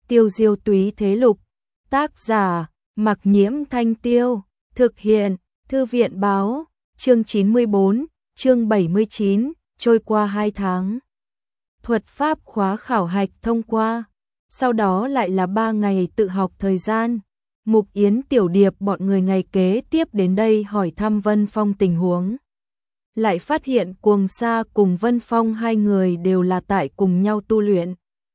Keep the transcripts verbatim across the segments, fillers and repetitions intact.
Tiêu diêu túy thế lục, tác giả, Mặc Nhiễm Thanh Tiêu, thực hiện, Thư viện báo, chương chín mươi bốn, chương bảy mươi chín, trôi qua hai tháng. Thuật pháp khóa khảo hạch thông qua, sau đó lại là ba ngày tự học thời gian. Mục Yến Tiểu Điệp bọn người ngày kế tiếp đến đây hỏi thăm Vân Phong tình huống. Lại phát hiện Cuồng Sa cùng Vân Phong hai người đều là tại cùng nhau tu luyện.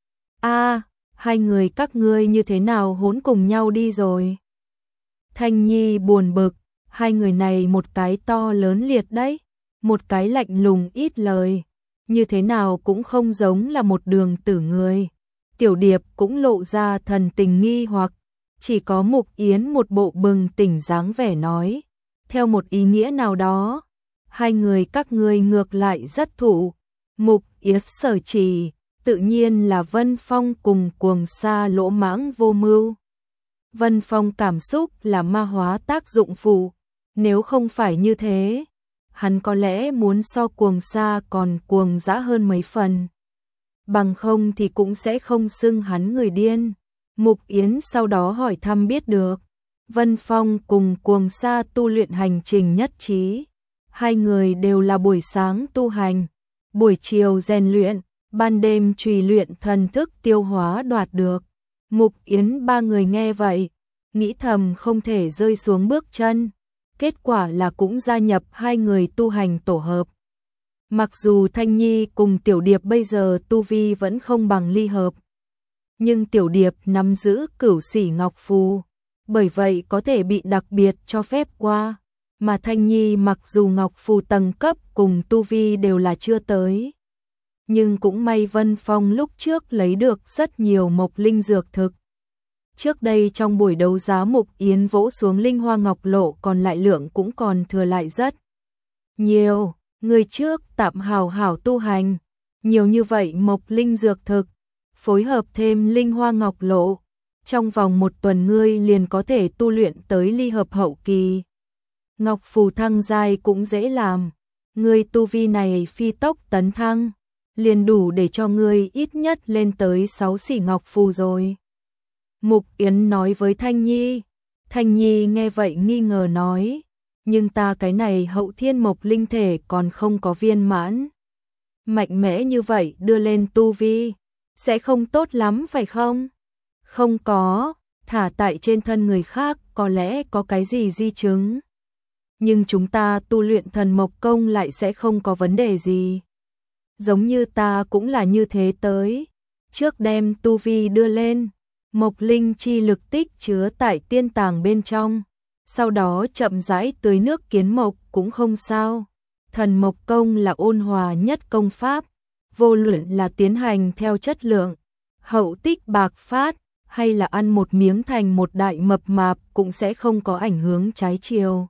A, hai người các ngươi như thế nào hỗn cùng nhau đi rồi? Thanh Nhi buồn bực, hai người này một cái to lớn liệt đấy, một cái lạnh lùng ít lời, như thế nào cũng không giống là một đường tử người. Tiểu Điệp cũng lộ ra thần tình nghi hoặc, chỉ có Mục Yến một bộ bừng tỉnh dáng vẻ nói, theo một ý nghĩa nào đó, hai người các ngươi ngược lại rất thụ. Mục Yến sở chỉ, tự nhiên là Vân Phong cùng Cuồng Sa lỗ mãng vô mưu. Vân Phong cảm xúc là ma hóa tác dụng phụ, nếu không phải như thế, hắn có lẽ muốn so Cuồng Sa còn cuồng dã hơn mấy phần. Bằng không thì cũng sẽ không xưng hắn người điên. Mục Yến sau đó hỏi thăm biết được, Vân Phong cùng Cuồng Sa tu luyện hành trình nhất trí. Hai người đều là buổi sáng tu hành, buổi chiều rèn luyện, ban đêm trùy luyện thần thức tiêu hóa đoạt được. Mục Yến ba người nghe vậy, nghĩ thầm không thể rơi xuống bước chân. Kết quả là cũng gia nhập hai người tu hành tổ hợp. Mặc dù Thanh Nhi cùng Tiểu Điệp bây giờ tu vi vẫn không bằng ly hợp, nhưng Tiểu Điệp nắm giữ cửu xỉ ngọc phù, bởi vậy có thể bị đặc biệt cho phép qua. Mà Thanh Nhi mặc dù ngọc phù tầng cấp cùng tu vi đều là chưa tới, nhưng cũng may Vân Phong lúc trước lấy được rất nhiều mộc linh dược thực. Trước đây trong buổi đấu giá Mục Yến vỗ xuống linh hoa ngọc lộ còn lại lượng cũng còn thừa lại rất nhiều. Người trước tạm hào hảo tu hành, nhiều như vậy mộc linh dược thực, phối hợp thêm linh hoa ngọc lộ, trong vòng một tuần ngươi liền có thể tu luyện tới ly hợp hậu kỳ. Ngọc phù thăng giai cũng dễ làm, ngươi tu vi này phi tốc tấn thăng, liền đủ để cho ngươi ít nhất lên tới sáu xỉ ngọc phù rồi. Mục Yến nói với Thanh Nhi. Thanh Nhi nghe vậy nghi ngờ nói, nhưng ta cái này hậu thiên mộc linh thể còn không có viên mãn. Mạnh mẽ như vậy đưa lên tu vi, sẽ không tốt lắm phải không? Không có, thả tại trên thân người khác có lẽ có cái gì di chứng. Nhưng chúng ta tu luyện thần mộc công lại sẽ không có vấn đề gì. Giống như ta cũng là như thế tới, trước đem tu vi đưa lên, mộc linh chi lực tích chứa tại tiên tàng bên trong, sau đó chậm rãi tưới nước kiến mộc cũng không sao. Thần mộc công là ôn hòa nhất công pháp, vô luận là tiến hành theo chất lượng, hậu tích bạc phát, hay là ăn một miếng thành một đại mập mạp cũng sẽ không có ảnh hưởng trái chiều.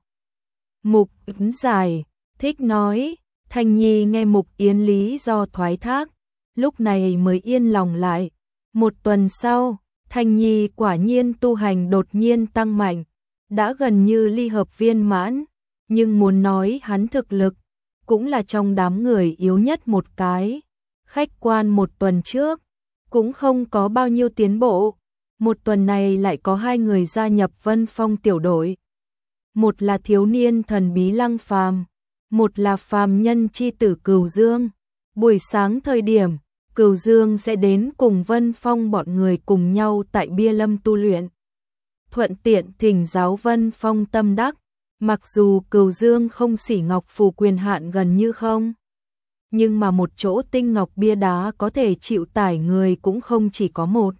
Mục Yến giải, thích nói. Thanh Nhi nghe Mục Yến lý do thoái thác, lúc này mới yên lòng lại. Một tuần sau, Thanh Nhi quả nhiên tu hành đột nhiên tăng mạnh, đã gần như ly hợp viên mãn, nhưng muốn nói hắn thực lực, cũng là trong đám người yếu nhất một cái. Khách quan một tuần trước, cũng không có bao nhiêu tiến bộ, một tuần này lại có hai người gia nhập Vân Phong tiểu đội. Một là thiếu niên thần bí Lăng Phàm, một là phàm nhân chi tử Cửu Dương. Buổi sáng thời điểm, Cửu Dương sẽ đến cùng Vân Phong bọn người cùng nhau tại Bia Lâm tu luyện. Thuận tiện thỉnh giáo Vân Phong tâm đắc, mặc dù Cửu Dương không xỉ ngọc phù quyền hạn gần như không, nhưng mà một chỗ tinh ngọc bia đá có thể chịu tải người cũng không chỉ có một.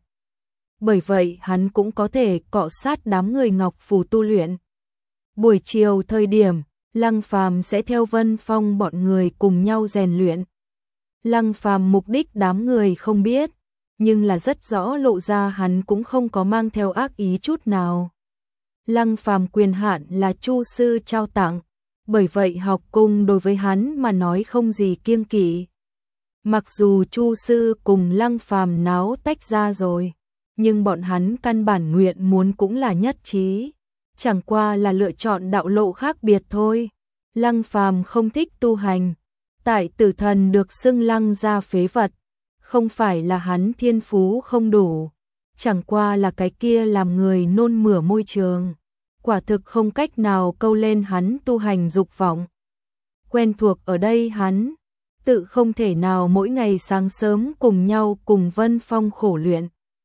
Bởi vậy hắn cũng có thể cọ sát đám người ngọc phù tu luyện. Buổi chiều thời điểm, Lăng Phàm sẽ theo Vân Phong bọn người cùng nhau rèn luyện. Lăng Phàm mục đích đám người không biết, nhưng là rất rõ lộ ra hắn cũng không có mang theo ác ý chút nào. Lăng Phàm quyền hạn là Chu sư trao tặng, bởi vậy học cung đối với hắn mà nói không gì kiêng kỵ. Mặc dù Chu sư cùng Lăng Phàm náo tách ra rồi, nhưng bọn hắn căn bản nguyện muốn cũng là nhất trí, chẳng qua là lựa chọn đạo lộ khác biệt thôi. Lăng Phàm không thích tu hành, tại Tử Thần được xưng Lăng gia phế vật, không phải là hắn thiên phú không đủ, chẳng qua là cái kia làm người nôn mửa môi trường, quả thực không cách nào câu lên hắn tu hành dục vọng. Quen thuộc ở đây hắn, tự không thể nào mỗi ngày sáng sớm cùng nhau cùng Vân Phong khổ luyện.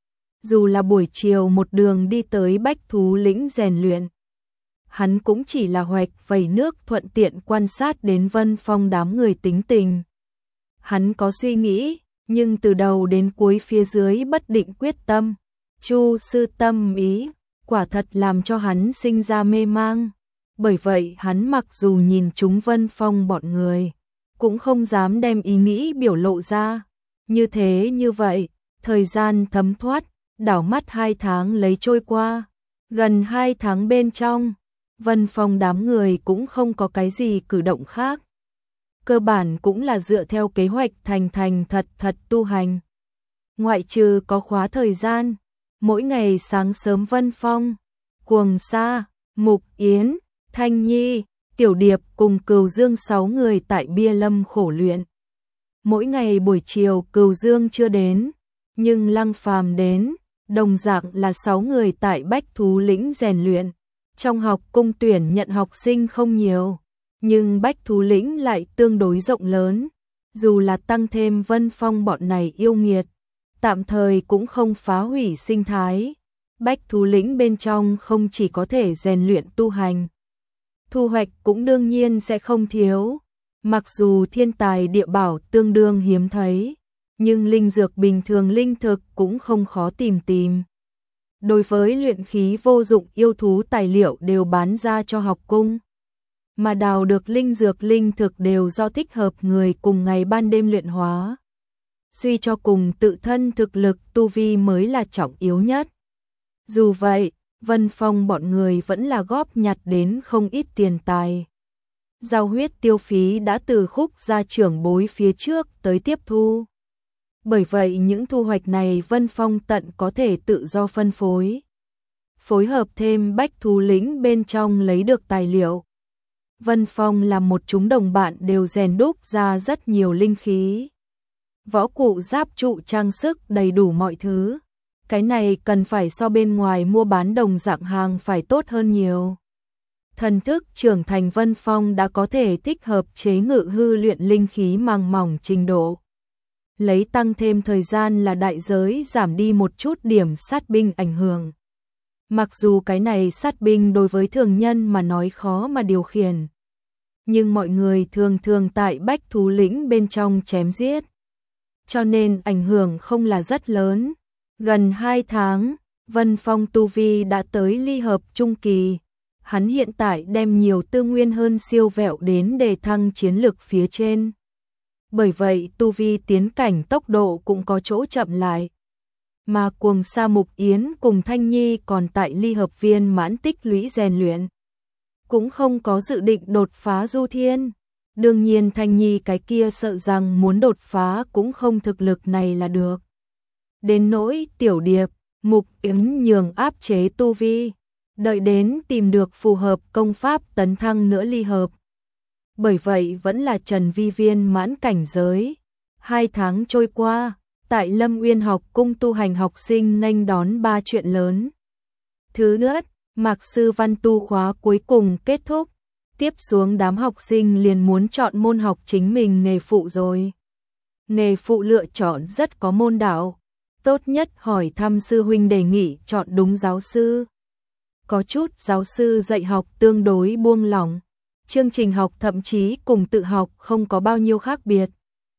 Dù là buổi chiều một đường đi tới Bách Thú Lĩnh rèn luyện, hắn cũng chỉ là hoạch vẩy nước thuận tiện quan sát đến Vân Phong đám người tính tình. Hắn có suy nghĩ, nhưng từ đầu đến cuối phía dưới bất định quyết tâm. Chu sư tâm ý, quả thật làm cho hắn sinh ra mê mang. Bởi vậy hắn mặc dù nhìn chúng Vân Phong bọn người, cũng không dám đem ý nghĩ biểu lộ ra. Như thế như vậy, thời gian thấm thoát, đảo mắt hai tháng lấy trôi qua. Gần hai tháng bên trong, Vân Phong đám người cũng không có cái gì cử động khác. Cơ bản cũng là dựa theo kế hoạch thành thành thật thật tu hành. Ngoại trừ có khóa thời gian, mỗi ngày sáng sớm Vân Phong, Cuồng Sa, Mục Yến, Thanh Nhi, Tiểu Điệp cùng Cừu Dương sáu người tại Bia Lâm khổ luyện. Mỗi ngày buổi chiều Cừu Dương chưa đến, nhưng Lăng Phàm đến, đồng dạng là sáu người tại Bách Thú Lĩnh rèn luyện. Trong học cung tuyển nhận học sinh không nhiều, nhưng Bách Thú Lĩnh lại tương đối rộng lớn, dù là tăng thêm Vân Phong bọn này yêu nghiệt, tạm thời cũng không phá hủy sinh thái. Bách Thú Lĩnh bên trong không chỉ có thể rèn luyện tu hành, thu hoạch cũng đương nhiên sẽ không thiếu. Mặc dù thiên tài địa bảo tương đương hiếm thấy, nhưng linh dược bình thường linh thực cũng không khó tìm tìm. Đối với luyện khí vô dụng yêu thú tài liệu đều bán ra cho học cung, mà đào được linh dược linh thực đều do thích hợp người cùng ngày ban đêm luyện hóa. Suy cho cùng tự thân thực lực tu vi mới là trọng yếu nhất. Dù vậy, Vân Phong bọn người vẫn là góp nhặt đến không ít tiền tài. Giao huyết tiêu phí đã từ khúc gia trưởng bối phía trước tới tiếp thu. Bởi vậy những thu hoạch này Vân Phong tận có thể tự do phân phối. Phối hợp thêm Bách Thú Lĩnh bên trong lấy được tài liệu. Vân Phong làm một chúng đồng bạn đều rèn đúc ra rất nhiều linh khí. Võ cụ giáp trụ trang sức đầy đủ mọi thứ. Cái này cần phải so bên ngoài mua bán đồng dạng hàng phải tốt hơn nhiều. Thần thức trưởng thành Vân Phong đã có thể thích hợp chế ngự hư luyện linh khí màng mỏng trình độ. Lấy tăng thêm thời gian là đại giới giảm đi một chút điểm sát binh ảnh hưởng. Mặc dù cái này sát binh đối với thường nhân mà nói khó mà điều khiển, nhưng mọi người thường thường tại Bách Thú Lĩnh bên trong chém giết, cho nên ảnh hưởng không là rất lớn. Gần hai tháng, Vân Phong tu vi đã tới ly hợp trung kỳ. Hắn hiện tại đem nhiều tư nguyên hơn siêu vẹo đến để thăng chiến lực phía trên. Bởi vậy tu vi tiến cảnh tốc độ cũng có chỗ chậm lại. Mà Cuồng Sa Mục Yến cùng Thanh Nhi còn tại ly hợp viên mãn tích lũy rèn luyện, cũng không có dự định đột phá du thiên. Đương nhiên Thanh Nhi cái kia sợ rằng muốn đột phá cũng không thực lực này là được. Đến nỗi Tiểu Điệp, Mục Yến nhường áp chế tu vi, đợi đến tìm được phù hợp công pháp tấn thăng nữa ly hợp. Bởi vậy vẫn là Trần Vi viên mãn cảnh giới. Hai tháng trôi qua, tại Lâm Uyên học cung tu hành học sinh nghênh đón ba chuyện lớn. Thứ nhất, Mạc sư văn tu khóa cuối cùng kết thúc. Tiếp xuống đám học sinh liền muốn chọn môn học chính mình nghề phụ rồi. Nghề phụ lựa chọn rất có môn đạo. Tốt nhất hỏi thăm sư huynh đề nghị chọn đúng giáo sư. Có chút giáo sư dạy học tương đối buông lỏng. Chương trình học thậm chí cùng tự học không có bao nhiêu khác biệt.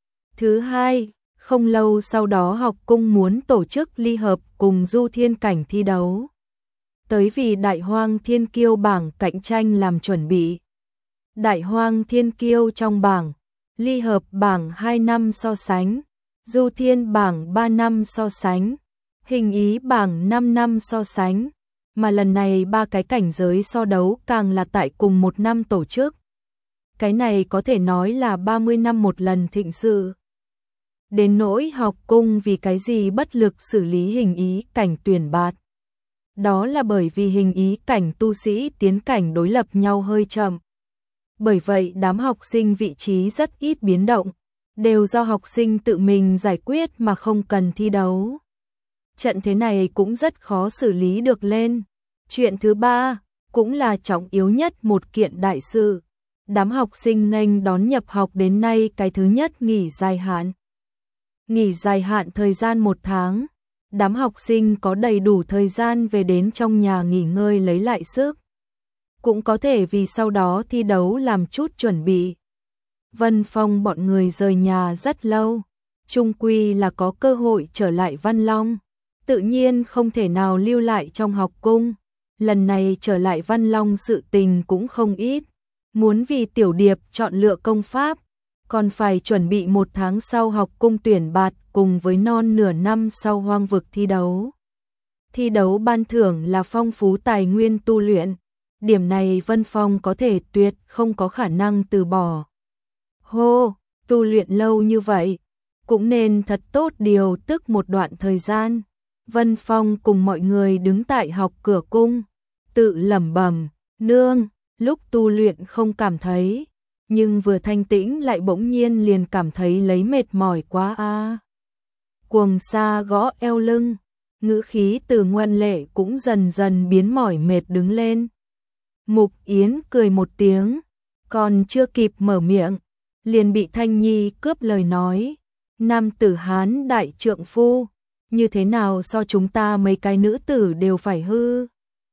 Thứ hai, không lâu sau đó học cung muốn tổ chức ly hợp cùng du thiên cảnh thi đấu. Tới vì Đại Hoang Thiên Kiêu bảng cạnh tranh làm chuẩn bị. Đại Hoang Thiên Kiêu trong bảng, ly hợp bảng hai năm so sánh, du thiên bảng ba năm so sánh, hình ý bảng năm năm so sánh. Mà lần này ba cái cảnh giới so đấu càng là tại cùng một năm tổ chức. Cái này có thể nói là ba mươi năm một lần thịnh sự. Đến nỗi học cung vì cái gì bất lực xử lý hình ý cảnh tuyển bạt. Đó là bởi vì hình ý cảnh tu sĩ tiến cảnh đối lập nhau hơi chậm. Bởi vậy đám học sinh vị trí rất ít biến động, đều do học sinh tự mình giải quyết mà không cần thi đấu. trận thế này cũng rất khó xử lý được lên. Chuyện thứ ba, cũng là trọng yếu nhất một kiện đại sự. Đám học sinh nghênh đón nhập học đến nay cái thứ nhất nghỉ dài hạn. Nghỉ dài hạn thời gian một tháng, đám học sinh có đầy đủ thời gian về đến trong nhà nghỉ ngơi lấy lại sức. Cũng có thể vì sau đó thi đấu làm chút chuẩn bị. Vân Phong bọn người rời nhà rất lâu, chung quy là có cơ hội trở lại Văn Long, tự nhiên không thể nào lưu lại trong học cung. Lần này trở lại Văn Long sự tình cũng không ít, muốn vì Tiểu Điệp chọn lựa công pháp, còn phải chuẩn bị một tháng sau học cung tuyển bạt cùng với non nửa năm sau hoang vực thi đấu. Thi đấu ban thưởng là phong phú tài nguyên tu luyện, điểm này Vân Phong có thể tuyệt không có khả năng từ bỏ. Hô, tu luyện lâu như vậy, cũng nên thật tốt điều tức một đoạn thời gian. Vân Phong cùng mọi người đứng tại học cửa cung, tự lẩm bẩm, nương, lúc tu luyện không cảm thấy, nhưng vừa thanh tĩnh lại bỗng nhiên liền cảm thấy lấy mệt mỏi quá a. À. Cuồng Sa gõ eo lưng, ngữ khí từ ngoan lệ cũng dần dần biến mỏi mệt đứng lên. Mục Yến cười một tiếng, còn chưa kịp mở miệng, liền bị Thanh Nhi cướp lời nói. Nam tử Hán đại trượng phu, như thế nào so chúng ta mấy cái nữ tử đều phải hư.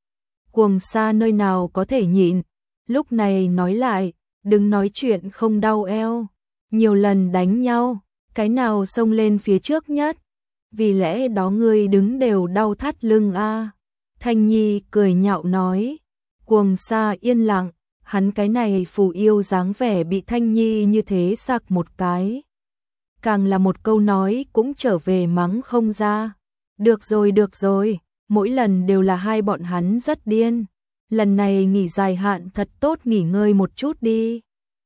Cuồng Sa nơi nào có thể nhịn, lúc này nói lại, đừng nói chuyện không đau eo, nhiều lần đánh nhau, cái nào xông lên phía trước nhất, vì lẽ đó ngươi đứng đều đau thắt lưng a. À. Thanh Nhi cười nhạo nói. Cuồng Sa yên lặng, hắn cái này phù yêu dáng vẻ bị Thanh Nhi như thế sặc một cái. Càng là một câu nói cũng trở về mắng không ra. Được rồi được rồi, mỗi lần đều là hai bọn hắn rất điên. Lần này nghỉ dài hạn thật tốt nghỉ ngơi một chút đi.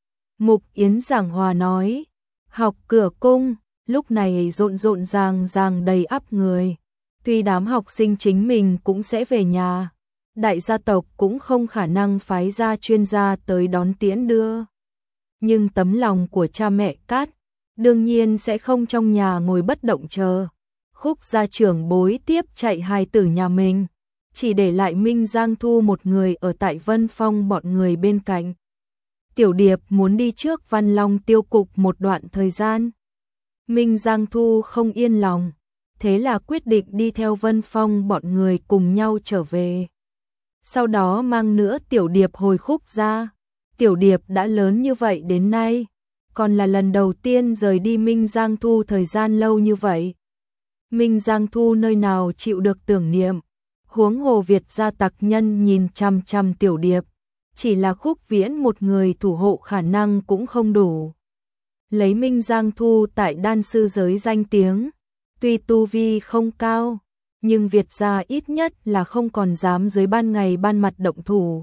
Mục Yến giảng hòa nói. Học cửa cung, lúc này rộn rộn ràng ràng đầy ắp người. Tuy đám học sinh chính mình cũng sẽ về nhà, đại gia tộc cũng không khả năng phái ra chuyên gia tới đón tiễn đưa. Nhưng tấm lòng của cha mẹ Cát, đương nhiên sẽ không trong nhà ngồi bất động chờ. Khúc gia trưởng bối tiếp chạy hài tử nhà mình, chỉ để lại Minh Giang Thu một người ở tại Vân Phong bọn người bên cạnh. Tiểu Điệp muốn đi trước Văn Long tiêu cục một đoạn thời gian. Minh Giang Thu không yên lòng, thế là quyết định đi theo Vân Phong bọn người cùng nhau trở về. Sau đó mang nữa Tiểu Điệp hồi Khúc gia. Tiểu Điệp đã lớn như vậy đến nay, còn là lần đầu tiên rời đi Minh Giang Thu thời gian lâu như vậy. Minh Giang Thu nơi nào chịu được tưởng niệm, huống hồ Việt gia tặc nhân nhìn chăm chăm Tiểu Điệp, chỉ là Khúc Viễn một người thủ hộ khả năng cũng không đủ. Lấy Minh Giang Thu tại đan sư giới danh tiếng, tuy tu vi không cao, nhưng Việt gia ít nhất là không còn dám dưới ban ngày ban mặt động thủ.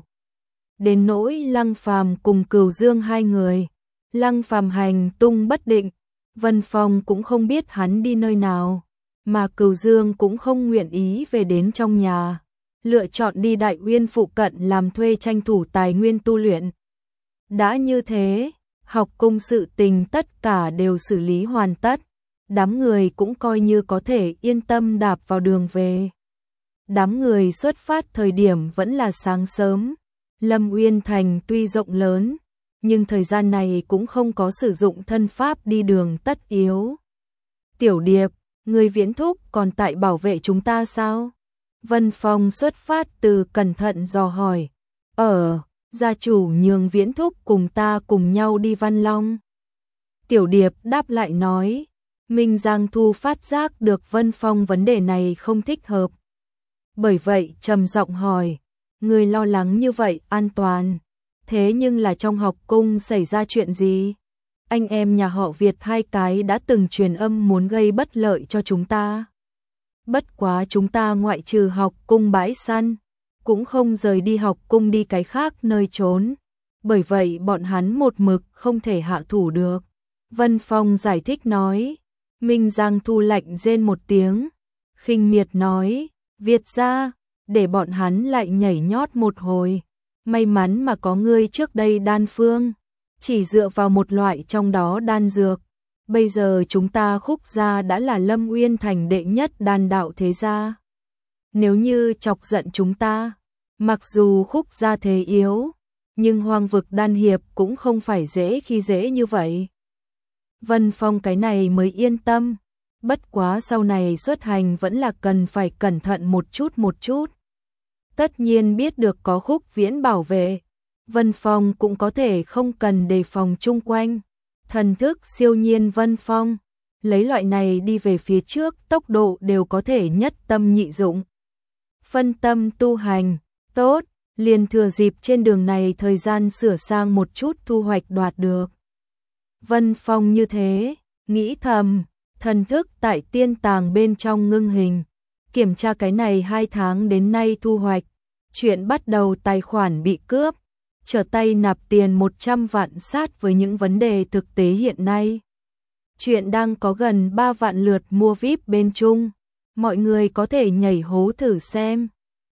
Đến nỗi Lăng Phàm cùng Cửu Dương hai người, Lăng Phàm hành tung bất định, Vân Phong cũng không biết hắn đi nơi nào, mà Cửu Dương cũng không nguyện ý về đến trong nhà, lựa chọn đi Đại Uyên phụ cận làm thuê tranh thủ tài nguyên tu luyện. Đã như thế, học cung sự tình tất cả đều xử lý hoàn tất, đám người cũng coi như có thể yên tâm đạp vào đường về. Đám người xuất phát thời điểm vẫn là sáng sớm, Lâm Uyên Thành tuy rộng lớn, nhưng thời gian này cũng không có sử dụng thân pháp đi đường tất yếu. Tiểu Điệp, người Viễn thúc còn tại bảo vệ chúng ta sao? Vân Phong xuất phát từ cẩn thận dò hỏi. Ở, gia chủ nhường Viễn thúc cùng ta cùng nhau đi Văn Long. Tiểu Điệp đáp lại nói. Minh Giang Thu phát giác được Vân Phong vấn đề này không thích hợp. Bởi vậy trầm giọng hỏi, người lo lắng như vậy an toàn, thế nhưng là trong học cung xảy ra chuyện gì? Anh em nhà họ Việt hai cái đã từng truyền âm muốn gây bất lợi cho chúng ta. Bất quá chúng ta ngoại trừ học cung bãi săn, cũng không rời đi học cung đi cái khác nơi trốn. Bởi vậy bọn hắn một mực không thể hạ thủ được. Vân Phong giải thích nói. Minh Giang Thu lạnh rên một tiếng, khinh miệt nói, Việt gia, để bọn hắn lại nhảy nhót một hồi. May mắn mà có ngươi trước đây đan phương, chỉ dựa vào một loại trong đó đan dược, Bây giờ chúng ta Khúc gia đã là Lâm Uyên thành đệ nhất đan đạo thế gia. Nếu như chọc giận chúng ta, mặc dù Khúc gia thế yếu, nhưng Hoang vực đan hiệp cũng không phải dễ khi dễ như vậy. Vân Phong cái này mới yên tâm, bất quá sau này xuất hành vẫn là cần phải cẩn thận một chút một chút. Tất nhiên biết được có Khúc Viễn bảo vệ, Vân Phong cũng có thể không cần đề phòng chung quanh. Thần thức siêu nhiên Vân Phong, lấy loại này đi về phía trước tốc độ đều có thể nhất tâm nhị dụng. Phân tâm tu hành, tốt, liền thừa dịp trên đường này thời gian sửa sang một chút thu hoạch đoạt được. Vân Phong như thế, nghĩ thầm, thần thức tại tiên tàng bên trong ngưng hình, kiểm tra cái này hai tháng đến nay thu hoạch, chuyện bắt đầu tài khoản bị cướp, trở tay nạp tiền một trăm vạn sát với những vấn đề thực tế hiện nay. Chuyện đang có gần ba vạn lượt mua víp bên chung, mọi người có thể nhảy hố thử xem.